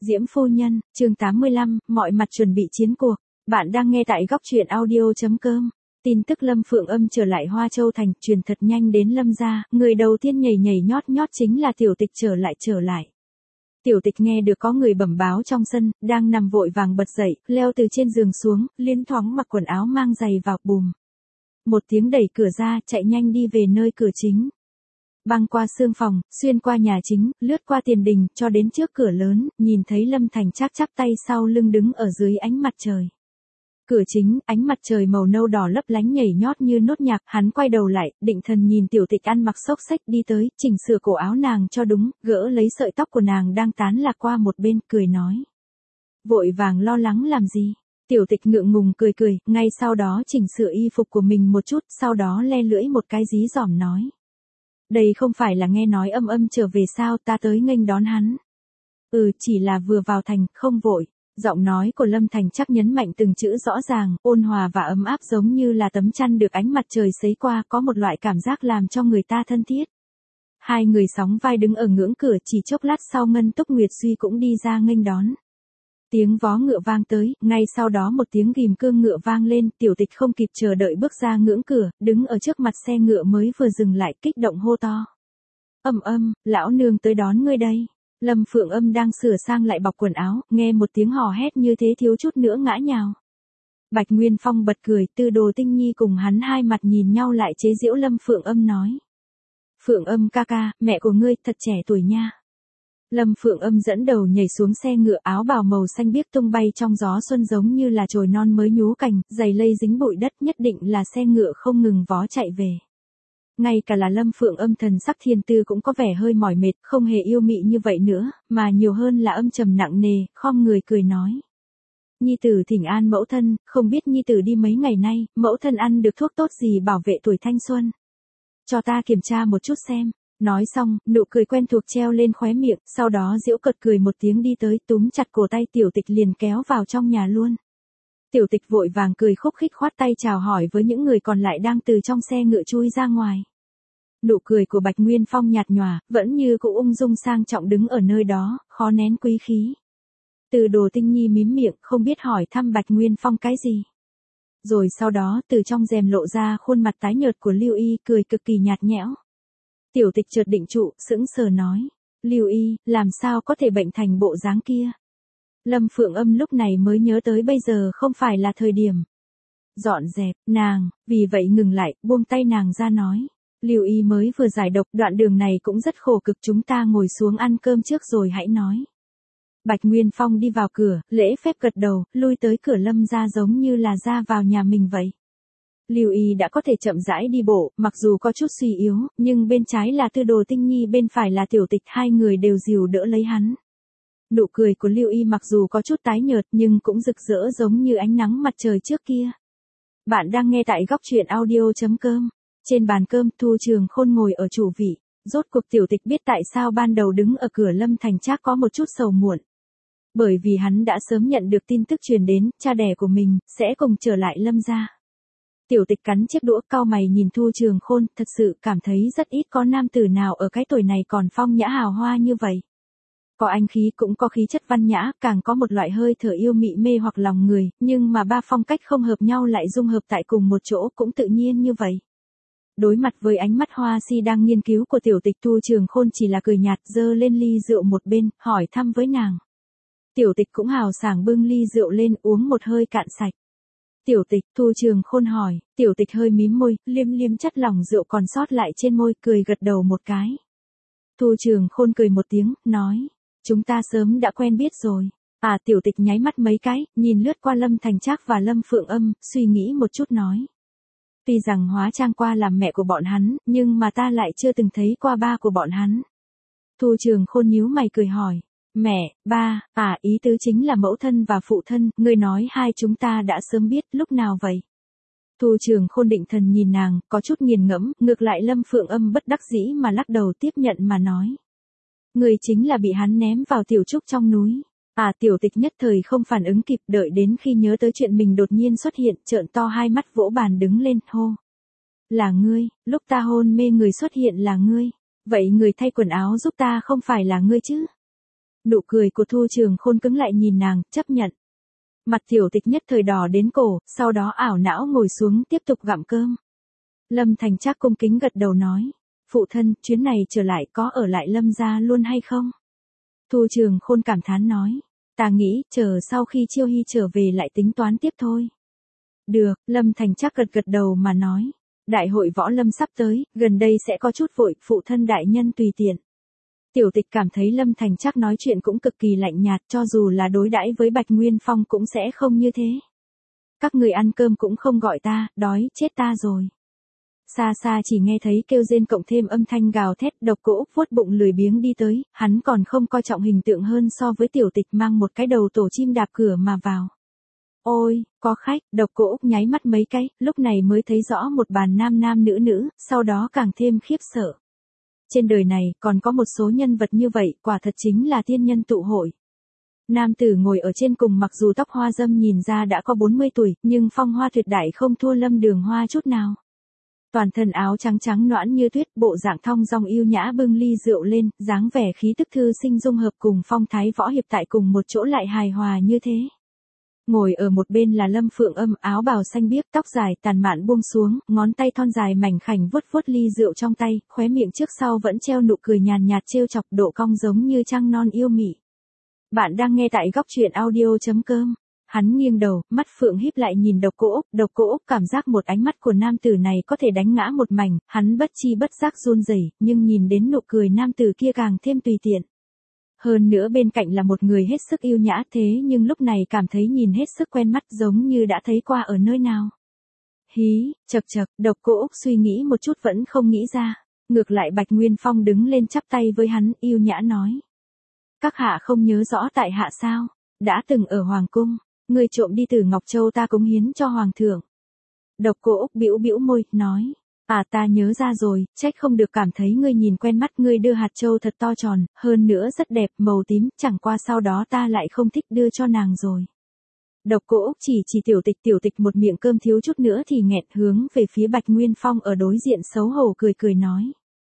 Diễm phu nhân, chương 85, mọi mặt chuẩn bị chiến cuộc. Bạn đang nghe tại góc truyện audio.com. Tin tức Lâm Phượng Âm trở lại Hoa Châu Thành truyền thật nhanh đến Lâm gia, người đầu tiên nhảy nhảy nhót nhót chính là Tiểu Tịch trở lại. Tiểu Tịch nghe được có người bẩm báo trong sân, đang nằm vội vàng bật dậy, leo từ trên giường xuống, liên thoáng mặc quần áo mang giày vào, bùm. Một tiếng đẩy cửa ra, chạy nhanh đi về nơi cửa chính. Băng qua sương phòng, xuyên qua nhà chính, lướt qua tiền đình, cho đến trước cửa lớn, nhìn thấy Lâm Thành Trác chắp tay sau lưng đứng ở dưới ánh mặt trời. Cửa chính, ánh mặt trời màu nâu đỏ lấp lánh nhảy nhót như nốt nhạc, hắn quay đầu lại, định thần nhìn Tiểu Tịch ăn mặc xốc xếch đi tới, chỉnh sửa cổ áo nàng cho đúng, gỡ lấy sợi tóc của nàng đang tán lạc qua một bên, cười nói. Vội vàng lo lắng làm gì? Tiểu Tịch ngượng ngùng cười, ngay sau đó chỉnh sửa y phục của mình một chút, sau đó le lưỡi một cái dí dỏm nói. Đây không phải là nghe nói Âm trở về sao, ta tới nghênh đón hắn. Chỉ là vừa vào thành, không vội. Giọng nói của Lâm Thành Trác nhấn mạnh từng chữ rõ ràng, ôn hòa và ấm áp giống như là tấm chăn được ánh mặt trời sấy qua, có một loại cảm giác làm cho người ta thân thiết. Hai người sóng vai đứng ở ngưỡng cửa, chỉ chốc lát sau Ngân Túc Nguyệt Duy cũng đi ra nghênh đón. Tiếng vó ngựa vang tới, ngay sau đó một tiếng ghim cương ngựa vang lên, Tiểu Tịch không kịp chờ đợi bước ra ngưỡng cửa, đứng ở trước mặt xe ngựa mới vừa dừng lại, kích động hô to. Lão nương tới đón ngươi đây. Lâm Phượng Âm đang sửa sang lại bọc quần áo, nghe một tiếng hò hét như thế thiếu chút nữa ngã nhào. Bạch Nguyên Phong bật cười, Tư Đồ Tinh Nhi cùng hắn hai mặt nhìn nhau lại chế giễu Lâm Phượng Âm nói. Phượng Âm ca ca, mẹ của ngươi thật trẻ tuổi nha. Lâm Phượng Âm dẫn đầu nhảy xuống xe ngựa, áo bào màu xanh biếc tung bay trong gió xuân giống như là chồi non mới nhú cành, giày lây dính bụi đất, nhất định là xe ngựa không ngừng vó chạy về. Ngay cả là Lâm Phượng Âm thần sắc thiên tư cũng có vẻ hơi mỏi mệt, không hề yêu mị như vậy nữa, mà nhiều hơn là âm trầm nặng nề, khom người cười nói. Nhi tử thỉnh an mẫu thân, không biết nhi tử đi mấy ngày nay, mẫu thân ăn được thuốc tốt gì bảo vệ tuổi thanh xuân. Cho ta kiểm tra một chút xem. Nói xong, nụ cười quen thuộc treo lên khóe miệng, sau đó giễu cợt cười một tiếng đi tới, túm chặt cổ tay Tiểu Tịch liền kéo vào trong nhà luôn. Tiểu Tịch vội vàng cười khúc khích khoát tay chào hỏi với những người còn lại đang từ trong xe ngựa chui ra ngoài. Nụ cười của Bạch Nguyên Phong nhạt nhòa, vẫn như cũ ung dung sang trọng đứng ở nơi đó, khó nén quý khí. Từ Đồ Tinh Nhi mím miệng, không biết hỏi thăm Bạch Nguyên Phong cái gì. Rồi sau đó, từ trong rèm lộ ra khuôn mặt tái nhợt của Lưu Y, cười cực kỳ nhạt nhẽo. Tiểu Tịch chợt định trụ, sững sờ nói. Lưu Y, làm sao có thể bệnh thành bộ dáng kia? Lâm Phượng Âm lúc này mới nhớ tới bây giờ không phải là thời điểm. Dọn dẹp, nàng, vì vậy ngừng lại, buông tay nàng ra nói. Lưu Y mới vừa giải độc, đoạn đường này cũng rất khổ cực, chúng ta ngồi xuống ăn cơm trước rồi hãy nói. Bạch Nguyên Phong đi vào cửa, lễ phép gật đầu, lui tới cửa Lâm ra giống như là ra vào nhà mình vậy. Lưu Y đã có thể chậm rãi đi bộ, mặc dù có chút suy yếu, nhưng bên trái là Tư Đồ Tinh Nhi, bên phải là Tiểu Tịch, hai người đều dìu đỡ lấy hắn. Nụ cười của Lưu Y mặc dù có chút tái nhợt nhưng cũng rực rỡ giống như ánh nắng mặt trời trước kia. Bạn đang nghe tại góc truyện audio.com. Trên bàn cơm, Thu Trường Khôn ngồi ở chủ vị. Rốt cuộc Tiểu Tịch biết tại sao ban đầu đứng ở cửa Lâm Thành Trác có một chút sầu muộn. Bởi vì hắn đã sớm nhận được tin tức truyền đến, cha đẻ của mình sẽ cùng trở lại Lâm gia. Tiểu Tịch cắn chiếc đũa, cau mày nhìn Thu Trường Khôn, thật sự cảm thấy rất ít có nam tử nào ở cái tuổi này còn phong nhã hào hoa như vậy. Có anh khí cũng có khí chất văn nhã, càng có một loại hơi thở yêu mị mê hoặc lòng người, nhưng mà ba phong cách không hợp nhau lại dung hợp tại cùng một chỗ cũng tự nhiên như vậy. Đối mặt với ánh mắt hoa si đang nghiên cứu của Tiểu Tịch, Thu Trường Khôn chỉ là cười nhạt, giơ lên ly rượu một bên, hỏi thăm với nàng. Tiểu Tịch cũng hào sảng bưng ly rượu lên, uống một hơi cạn sạch. Tiểu Tịch, Thu Trường Khôn hỏi. Tiểu Tịch hơi mím môi, liếm liếm chất lỏng rượu còn sót lại trên môi, cười gật đầu một cái. Thu Trường Khôn cười một tiếng, nói. Chúng ta sớm đã quen biết rồi. Tiểu Tịch nháy mắt mấy cái, nhìn lướt qua Lâm Thành Trác và Lâm Phượng Âm, suy nghĩ một chút nói. Tuy rằng hóa trang qua làm mẹ của bọn hắn, nhưng mà ta lại chưa từng thấy qua ba của bọn hắn. Thu Trường Khôn nhíu mày cười hỏi. Mẹ, ba, ý tứ chính là mẫu thân và phụ thân, ngươi nói hai chúng ta đã sớm biết, lúc nào vậy? Thu Trường Khôn định thần nhìn nàng, có chút nghiền ngẫm, ngược lại Lâm Phượng Âm bất đắc dĩ mà lắc đầu tiếp nhận mà nói. Ngươi chính là bị hắn ném vào tiểu trúc trong núi. Tiểu Tịch nhất thời không phản ứng kịp, đợi đến khi nhớ tới chuyện mình đột nhiên xuất hiện, trợn to hai mắt vỗ bàn đứng lên, hô. Là ngươi, lúc ta hôn mê người xuất hiện là ngươi. Vậy người thay quần áo giúp ta không phải là ngươi chứ? Nụ cười của Thu Trường Khôn cứng lại nhìn nàng, chấp nhận. Mặt tiểu tịch nhất thời đỏ đến cổ, sau đó ảo não ngồi xuống tiếp tục gặm cơm. Lâm Thành Trác cung kính gật đầu nói. Phụ thân, chuyến này trở lại có ở lại Lâm gia luôn hay không? Thu Trường Khôn cảm thán nói. Ta nghĩ, chờ sau khi Chiêu Hy trở về lại tính toán tiếp thôi. Được, Lâm Thành Trác gật gật đầu mà nói. Đại hội võ lâm sắp tới, gần đây sẽ có chút vội, phụ thân đại nhân tùy tiện. Tiểu tịch cảm thấy Lâm Thành Trác nói chuyện cũng cực kỳ lạnh nhạt, cho dù là đối đãi với Bạch Nguyên Phong cũng sẽ không như thế. Các người ăn cơm cũng không gọi ta, đói chết ta rồi. Xa xa chỉ nghe thấy kêu rên cộng thêm âm thanh gào thét, Độc Cô Úc vuốt bụng lười biếng đi tới, hắn còn không coi trọng hình tượng hơn so với tiểu tịch mang một cái đầu tổ chim đạp cửa mà vào. Ôi, có khách, Độc Cô Úc nháy mắt mấy cái, lúc này mới thấy rõ một bàn nam nam nữ nữ, sau đó càng thêm khiếp sợ. Trên đời này, còn có một số nhân vật như vậy, quả thật chính là tiên nhân tụ hội. Nam tử ngồi ở trên cùng mặc dù tóc hoa râm nhìn ra đã có 40 tuổi, nhưng phong hoa tuyệt đại không thua Lâm Đường Hoa chút nào. Toàn thân áo trắng trắng nõn như tuyết, bộ dạng thong dong yêu nhã bưng ly rượu lên, dáng vẻ khí tức thư sinh dung hợp cùng phong thái võ hiệp tại cùng một chỗ lại hài hòa như thế. Ngồi ở một bên là Lâm Phượng Âm, áo bào xanh biếc, tóc dài tàn mạn buông xuống, ngón tay thon dài mảnh khảnh vuốt vuốt ly rượu trong tay, khóe miệng trước sau vẫn treo nụ cười nhàn nhạt trêu chọc, độ cong giống như trăng non yêu mị. Bạn đang nghe tại góc truyện audio.com. Hắn nghiêng đầu, mắt phượng híp lại nhìn Độc Cô Úc cảm giác một ánh mắt của nam tử này có thể đánh ngã một mảnh, hắn bất chi bất giác run rẩy, nhưng nhìn đến nụ cười nam tử kia càng thêm tùy tiện. Hơn nữa bên cạnh là một người hết sức yêu nhã, thế nhưng lúc này cảm thấy nhìn hết sức quen mắt, giống như đã thấy qua ở nơi nào. Hí, chậc chậc, Độc Cô Úc suy nghĩ một chút vẫn không nghĩ ra. Ngược lại Bạch Nguyên Phong đứng lên chắp tay với hắn, yêu nhã nói. Các hạ không nhớ rõ tại hạ sao? Đã từng ở Hoàng Cung, ngươi trộm đi từ Ngọc Châu ta cống hiến cho Hoàng thượng. Độc Cô Úc bĩu bĩu môi, nói. À, ta nhớ ra rồi, trách không được cảm thấy ngươi nhìn quen mắt, ngươi đưa hạt châu thật to tròn, hơn nữa rất đẹp, màu tím, chẳng qua sau đó ta lại không thích đưa cho nàng rồi. Độc Cô Úc chỉ tiểu tịch một miệng cơm thiếu chút nữa thì nghẹt, hướng về phía Bạch Nguyên Phong ở đối diện xấu hổ cười cười nói.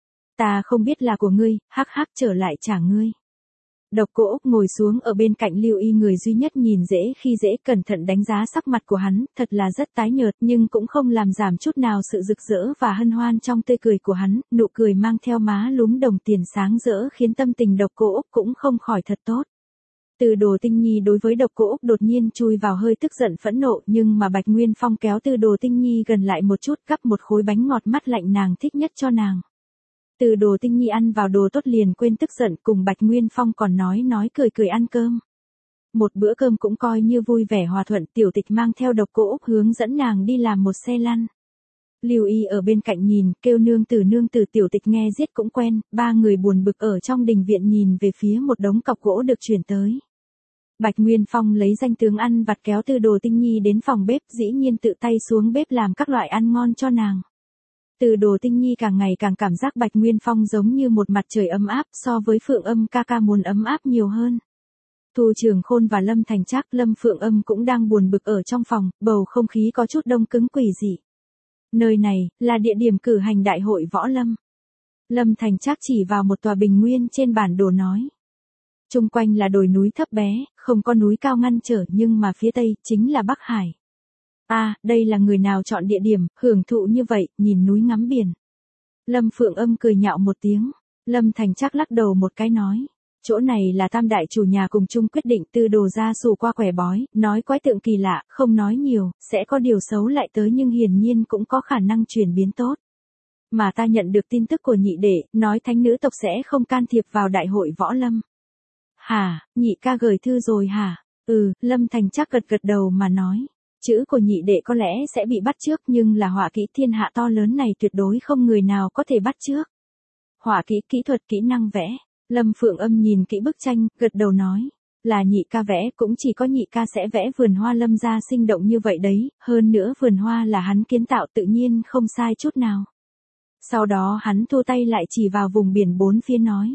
Ta không biết là của ngươi, hắc hắc trở lại trả ngươi. Độc Cô Úc ngồi xuống ở bên cạnh Lưu Y, người duy nhất nhìn dễ khi dễ, cẩn thận đánh giá sắc mặt của hắn, thật là rất tái nhợt nhưng cũng không làm giảm chút nào sự rực rỡ và hân hoan trong tươi cười của hắn, nụ cười mang theo má lúm đồng tiền sáng rỡ khiến tâm tình Độc Cô Úc cũng không khỏi thật tốt. Từ Đồ Tinh Nhi đối với Độc Cô Úc đột nhiên chui vào hơi tức giận phẫn nộ, nhưng mà Bạch Nguyên Phong kéo Từ Đồ Tinh Nhi gần lại một chút, gắp một khối bánh ngọt mắt lạnh nàng thích nhất cho nàng. Từ Đồ Tinh Nhi ăn vào đồ tốt liền quên tức giận, cùng Bạch Nguyên Phong còn nói cười ăn cơm. Một bữa cơm cũng coi như vui vẻ hòa thuận, tiểu tịch mang theo Độc Cô Úc hướng dẫn nàng đi làm một xe lăn. Lưu Y ở bên cạnh nhìn, kêu nương tử, tiểu tịch nghe giết cũng quen, ba người buồn bực ở trong đình viện nhìn về phía một đống cọc gỗ được chuyển tới. Bạch Nguyên Phong lấy danh tướng ăn vặt kéo Từ Đồ Tinh Nhi đến phòng bếp, dĩ nhiên tự tay xuống bếp làm các loại ăn ngon cho nàng. Từ Đồ Tinh Nhi càng ngày càng cảm giác Bạch Nguyên Phong giống như một mặt trời ấm áp, so với Phượng Âm ca ca muốn ấm áp nhiều hơn. Thu Trường Khôn và Lâm Thành Trác, Lâm Phượng Âm cũng đang buồn bực ở trong phòng, bầu không khí có chút đông cứng quỷ dị. Nơi này là địa điểm cử hành đại hội võ lâm. Lâm Thành Trác chỉ vào một tòa bình nguyên trên bản đồ nói. Chung quanh là đồi núi thấp bé, không có núi cao ngăn trở, nhưng mà phía tây chính là Bắc Hải. À, đây là người nào chọn địa điểm, hưởng thụ như vậy, nhìn núi ngắm biển. Lâm Phượng Âm cười nhạo một tiếng. Lâm Thành Trác lắc đầu một cái nói. Chỗ này là tam đại chủ nhà cùng chung quyết định, Từ Đồ ra xù qua quẻ bói, nói quái tượng kỳ lạ, không nói nhiều, sẽ có điều xấu lại tới nhưng hiển nhiên cũng có khả năng chuyển biến tốt. Mà ta nhận được tin tức của nhị đệ, nói thánh nữ tộc sẽ không can thiệp vào đại hội võ lâm. Hả, nhị ca gửi thư rồi hả? Ừ, Lâm Thành Trác gật gật đầu mà nói. Chữ của nhị đệ có lẽ sẽ bị bắt trước, nhưng là họa kỹ thiên hạ to lớn này tuyệt đối không người nào có thể bắt trước. Họa kỹ, kỹ thuật, kỹ năng vẽ. Lâm Phượng Âm nhìn kỹ bức tranh, gật đầu nói. Là nhị ca vẽ, cũng chỉ có nhị ca sẽ vẽ vườn hoa Lâm gia sinh động như vậy đấy, hơn nữa vườn hoa là hắn kiến tạo tự nhiên không sai chút nào. Sau đó hắn thu tay lại chỉ vào vùng biển bốn phía nói.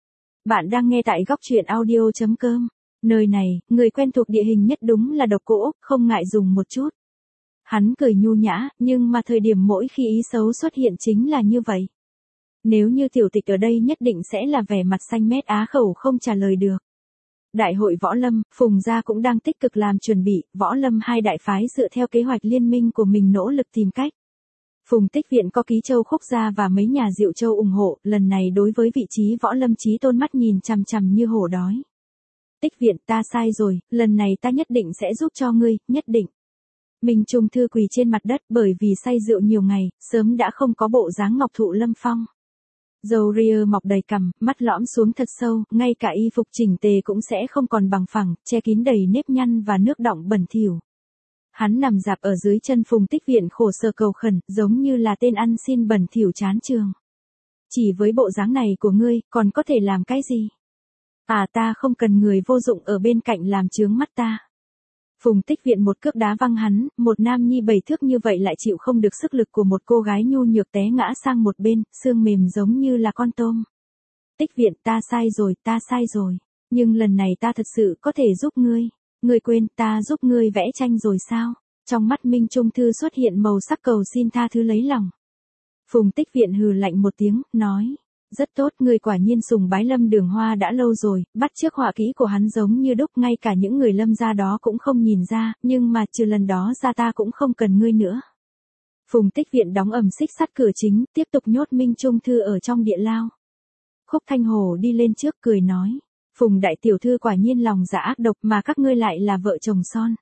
Bạn đang nghe tại góc truyện audio.com. Nơi này, người quen thuộc địa hình nhất đúng là Độc Cô Úc, không ngại dùng một chút. Hắn cười nhu nhã, nhưng mà thời điểm mỗi khi ý xấu xuất hiện chính là như vậy. Nếu như tiểu tịch ở đây nhất định sẽ là vẻ mặt xanh mét á khẩu không trả lời được. Đại hội võ lâm, Phùng gia cũng đang tích cực làm chuẩn bị, võ lâm hai đại phái dựa theo kế hoạch liên minh của mình nỗ lực tìm cách. Phùng Tích Viện có Ký Châu Khúc gia và mấy nhà Diệu Châu ủng hộ, lần này đối với vị trí võ lâm chí tôn mắt nhìn chằm chằm như hổ đói. Tích Viện, ta sai rồi, lần này ta nhất định sẽ giúp cho ngươi, nhất định. Minh Trung Thư quỳ trên mặt đất bởi vì say rượu nhiều ngày, sớm đã không có bộ dáng ngọc thụ lâm phong. Râu ria mọc đầy cằm, mắt lõm xuống thật sâu, ngay cả y phục chỉnh tề cũng sẽ không còn bằng phẳng, che kín đầy nếp nhăn và nước đọng bẩn thỉu. Hắn nằm dạp ở dưới chân Phùng Tích Viện khổ sở cầu khẩn, giống như là tên ăn xin bẩn thỉu chán trường. Chỉ với bộ dáng này của ngươi, còn có thể làm cái gì? À, ta không cần người vô dụng ở bên cạnh làm chướng mắt ta. Phùng Tích Viện một cước đá văng hắn, một nam nhi 7 thước như vậy lại chịu không được sức lực của một cô gái nhu nhược té ngã sang một bên, xương mềm giống như là con tôm. Tích Viện, ta sai rồi, nhưng lần này ta thật sự có thể giúp ngươi. Ngươi quên ta giúp ngươi vẽ tranh rồi sao? Trong mắt Minh Trung Thư xuất hiện màu sắc cầu xin tha thứ lấy lòng. Phùng Tích Viện hừ lạnh một tiếng, nói. Rất tốt, ngươi quả nhiên sùng bái Lâm Đường Hoa đã lâu rồi, bắt chước họa kỹ của hắn giống như đúc, ngay cả những người Lâm gia đó cũng không nhìn ra, nhưng mà trừ lần đó ra ta cũng không cần ngươi nữa. Phùng Tích Viện đóng ầm xích sắt cửa chính, tiếp tục nhốt Minh Trung Thư ở trong địa lao. Khúc Thanh Hồ đi lên trước cười nói, Phùng đại tiểu thư quả nhiên lòng dạ ác độc mà các ngươi lại là vợ chồng son.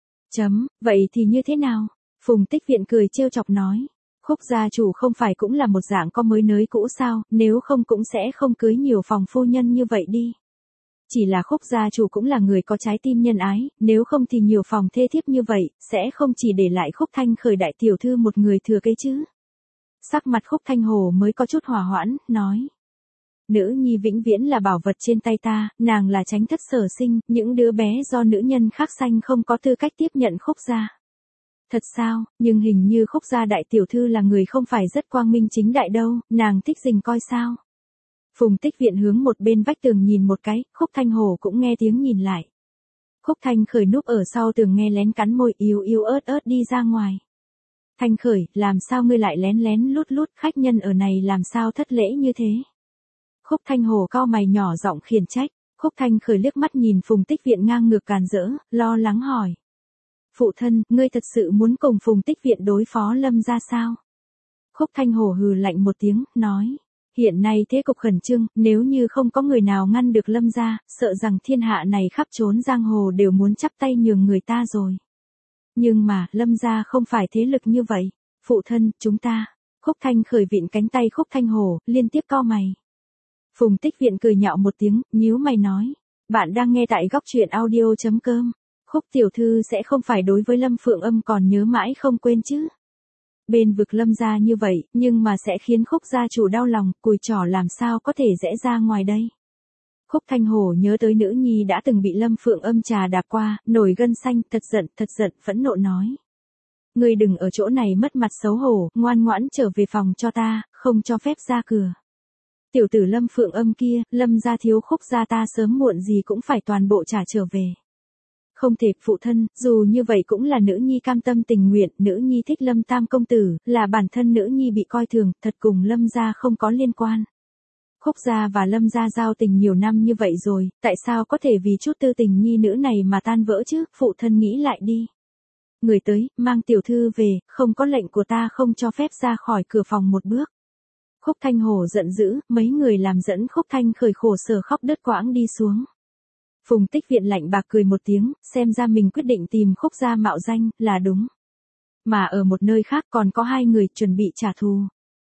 Vậy thì như thế nào? Phùng Tích Viện cười trêu chọc nói. Khúc gia chủ không phải cũng là một dạng có mới nới cũ sao, nếu không cũng sẽ không cưới nhiều phòng phu nhân như vậy đi. Chỉ là Khúc gia chủ cũng là người có trái tim nhân ái, nếu không thì nhiều phòng thê thiếp như vậy, sẽ không chỉ để lại Khúc Thanh Khởi đại tiểu thư một người thừa kế chứ. Sắc mặt Khúc Thanh Hồ mới có chút hòa hoãn, nói. Nữ nhi vĩnh viễn là bảo vật trên tay ta, nàng là tránh thất sở sinh, những đứa bé do nữ nhân khác sanh không có tư cách tiếp nhận Khúc gia. Thật sao, nhưng hình như Khúc gia đại tiểu thư là người không phải rất quang minh chính đại đâu, nàng thích rình coi sao. Phùng Tích Viện hướng một bên vách tường nhìn một cái, Khúc Thanh Hồ cũng nghe tiếng nhìn lại. Khúc Thanh Khởi núp ở sau tường nghe lén cắn môi yếu ớt đi ra ngoài. Thanh Khởi, làm sao ngươi lại lén lút khách nhân ở này làm sao thất lễ như thế? Khúc Thanh Hồ cau mày nhỏ giọng khiển trách, Khúc Thanh Khởi liếc mắt nhìn Phùng Tích Viện ngang ngược càn rỡ, lo lắng hỏi. Phụ thân, ngươi thật sự muốn cùng Phùng Tích Viện đối phó Lâm gia sao? Khúc Thanh Hồ hừ lạnh một tiếng, nói. Hiện nay thế cục khẩn trương, nếu như không có người nào ngăn được Lâm gia, sợ rằng thiên hạ này khắp trốn giang hồ đều muốn chắp tay nhường người ta rồi. Nhưng mà, Lâm gia không phải thế lực như vậy. Phụ thân, chúng ta. Khúc Thanh Khởi vịn cánh tay Khúc Thanh Hồ, liên tiếp cau mày. Phùng Tích Viện cười nhạo một tiếng, nhíu mày nói. Bạn đang nghe tại góc truyện audio.com. Khúc tiểu thư sẽ không phải đối với Lâm Phượng Âm còn nhớ mãi không quên chứ. Bên vực Lâm gia như vậy, nhưng mà sẽ khiến Khúc gia chủ đau lòng, cùi trỏ làm sao có thể rẽ ra ngoài đây. Khúc Thanh Hồ nhớ tới nữ nhi đã từng bị Lâm Phượng Âm trà đạp qua, nổi gân xanh, thật giận, phẫn nộ nói. Ngươi đừng ở chỗ này mất mặt xấu hổ, ngoan ngoãn trở về phòng cho ta, không cho phép ra cửa. Tiểu tử Lâm Phượng Âm kia, Lâm gia thiếu Khúc gia ta sớm muộn gì cũng phải toàn bộ trả trở về. Không thể, phụ thân, dù như vậy cũng là nữ nhi cam tâm tình nguyện, nữ nhi thích Lâm Tam công tử, là bản thân nữ nhi bị coi thường, thật cùng Lâm gia không có liên quan. Khúc gia và Lâm gia giao tình nhiều năm như vậy rồi, tại sao có thể vì chút tư tình nhi nữ này mà tan vỡ chứ, phụ thân nghĩ lại đi. Người tới, mang tiểu thư về, không có lệnh của ta không cho phép ra khỏi cửa phòng một bước. Khúc Thanh Hồ giận dữ, mấy người làm dẫn Khúc Thanh Khởi khổ sở khóc đứt quãng đi xuống. Phùng Tích Viện lạnh bạc cười một tiếng, xem ra mình quyết định tìm Khúc gia mạo danh, là đúng. Mà ở một nơi khác còn có hai người chuẩn bị trả thù.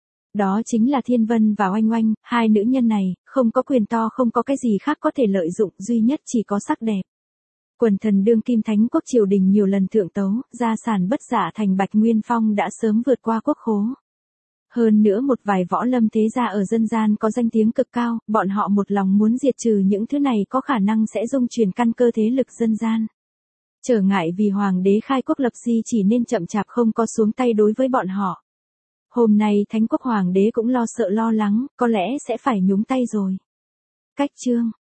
Đó chính là Thiên Vân và Oanh Oanh, hai nữ nhân này, không có quyền to không có cái gì khác có thể lợi dụng, duy nhất chỉ có sắc đẹp. Quần thần đương kim thánh quốc triều đình nhiều lần thượng tấu, gia sản bất giả thành Bạch Nguyên Phong đã sớm vượt qua quốc khố. Hơn nữa một vài võ lâm thế gia ở dân gian có danh tiếng cực cao, bọn họ một lòng muốn diệt trừ những thứ này có khả năng sẽ dung chuyển căn cơ thế lực dân gian. Trở ngại vì hoàng đế khai quốc lập di chỉ nên chậm chạp không có xuống tay đối với bọn họ. Hôm nay thánh quốc hoàng đế cũng lo sợ lo lắng, có lẽ sẽ phải nhúng tay rồi. Cách chương